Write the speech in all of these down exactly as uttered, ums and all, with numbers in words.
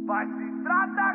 Vai se tratar,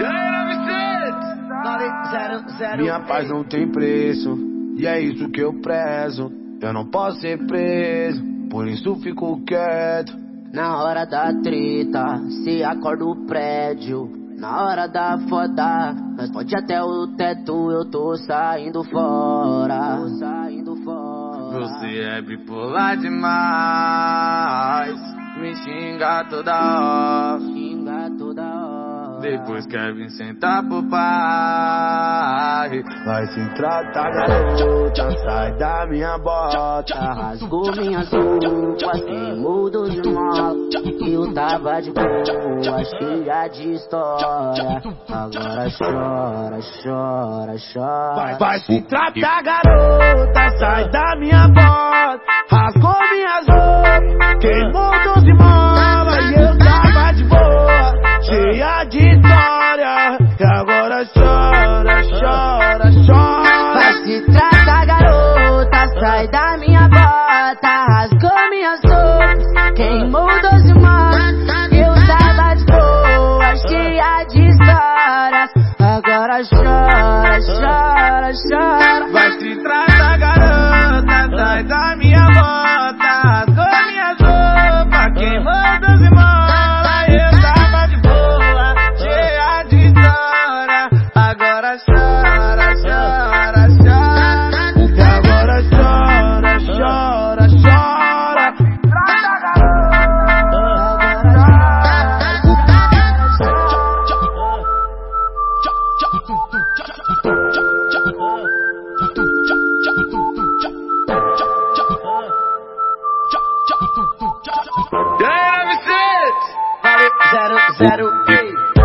garoto. Minha paz não tem preço, e é isso que eu prezo. Eu não posso ser preso, por isso fico quieto. Na hora da treta, se acorda o prédio. Na hora da foda, nós pode até o teto. Eu tô saindo fora, tô saindo fora. Você é bipolar demais, me xinga toda hora, xinga toda hora. Depois quer vir sentar pro pai. Vai se tratar, garota, sai da minha bota. Rasgou minhas roupas, queimou doze molas. Eu tava de boa, cheia de história. Agora chora, chora, chora. Vai, vai se tratar, garota, sai da minha bota. Rasgou minhas roupas, queimou doze molas. E eu tava de boa, cheia de história. E agora chora, chora, chora. Vai se tratar, garota, sai da minha bota. Rasgou minhas roupas, queimou doze molas. Eu tava de boa, cheia de histórias. Agora chora, chora, chora. Vai se tratar, garota, sai da minha bota. Rasgou minhas roupas, queimou doze molas. Eu tava de boa, cheia de história. Agora chora, chora, chora. E agora chora, chora, chora. Zero, zero, ei.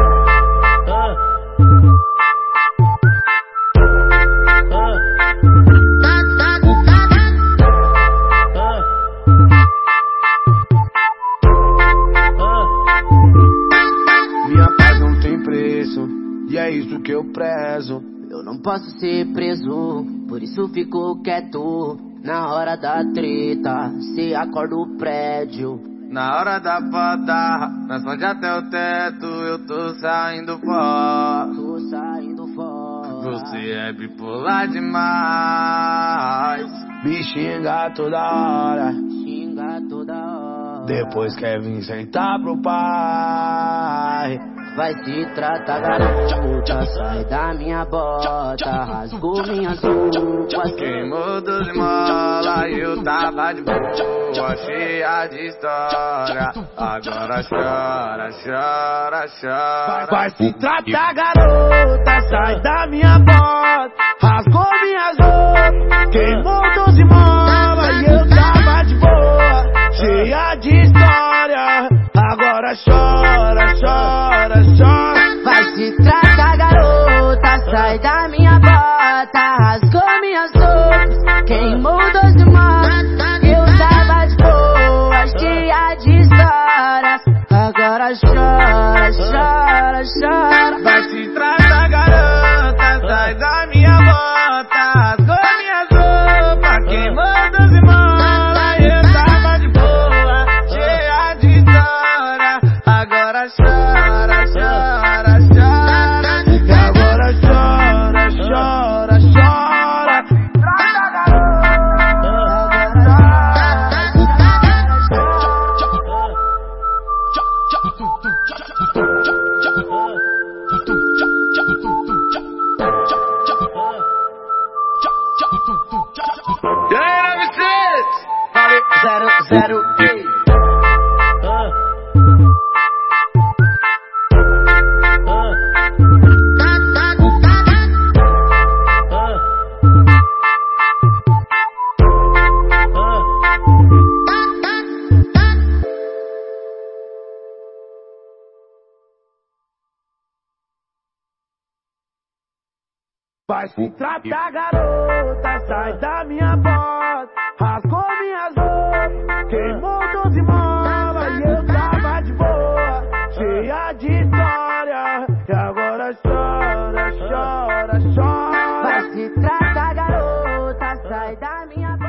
Minha paz não tem preço, e é isso que eu prezo. Eu não posso ser preso, por isso fico quieto. Na hora da treta, se acorda o prédio. Na hora da foda, nós pode até o teto. Eu tô saindo fora, tô saindo fora. Você é bipolar demais, me xinga toda hora, xinga toda hora. Depois quer vir sentar pro pai. Vai se tratar, garota, sai da minha bota. Rasgou minhas roupas, queimou doze molas. Eu tava de boa, cheia de história. Agora chora, chora, chora. Vai, vai se tratar, garota, sai da minha bota. Rasgou minhas roupas, queimou doze molas. E eu tava de boa, cheia de história. Agora chora, chora, chora. Vai se tratar, garota, sai da minha bota. Rasgou minhas roupas, queimou doze molas. Eu tava de boa, cheia de histórias. Agora chora, chora, chora. Vai se tratar, garota, sai da minha bota. Rasgou minhas roupas, queimou doze molas. Eu tava de boa, cheia de história. Agora chora, chora, chora. E agora chora, chora, chora. Zero, zero, ei. Vai se tratar, garota, sai da minha bota. Rasgou minhas roupas, queimou doze molas. E eu tava de boa, cheia de história. E agora chora, chora, chora. Vai se tratar, garota, sai da minha